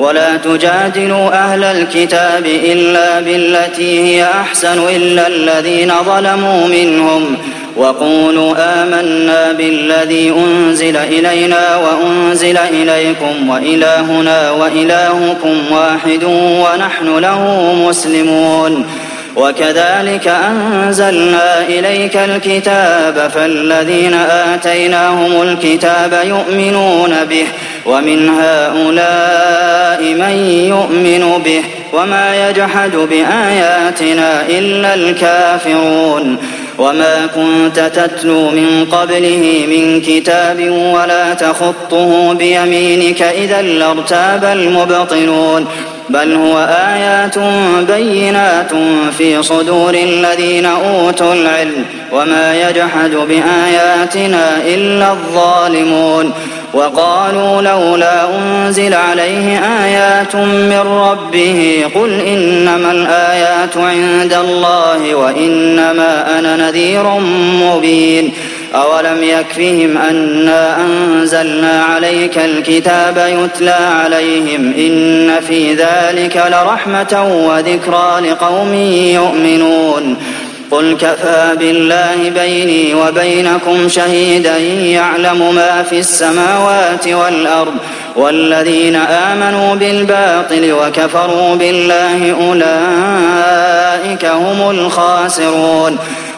ولا تجادلوا أهل الكتاب إلا بالتي هي أحسن إلا الذين ظلموا منهم وقولوا آمنا بالذي أنزل إلينا وأنزل إليكم وإلهنا وإلهكم واحد ونحن له مسلمون وكذلك أنزلنا إليك الكتاب فالذين آتيناهم الكتاب يؤمنون به ومن هؤلاء من يؤمن به وما يجحد بآياتنا إلا الكافرون وما كنت تتلو من قبله من كتاب ولا تخطه بيمينك إذا لارتاب المبطلون بل هو آيات بينات في صدور الذين أوتوا العلم وما يجحد بآياتنا إلا الظالمون وقالوا لولا أنزل عليه آيات من ربه قل إنما الآيات عند الله وإنما أنا نذير مبين أولم يكفهم أنا أنزلنا عليك الكتاب يتلى عليهم إن في ذلك لرحمة وذكرى لقوم يؤمنون قل كفى بالله بيني وبينكم شهيدا يعلم ما في السماوات والأرض والذين آمنوا بالباطل وكفروا بالله أولئك هم الخاسرون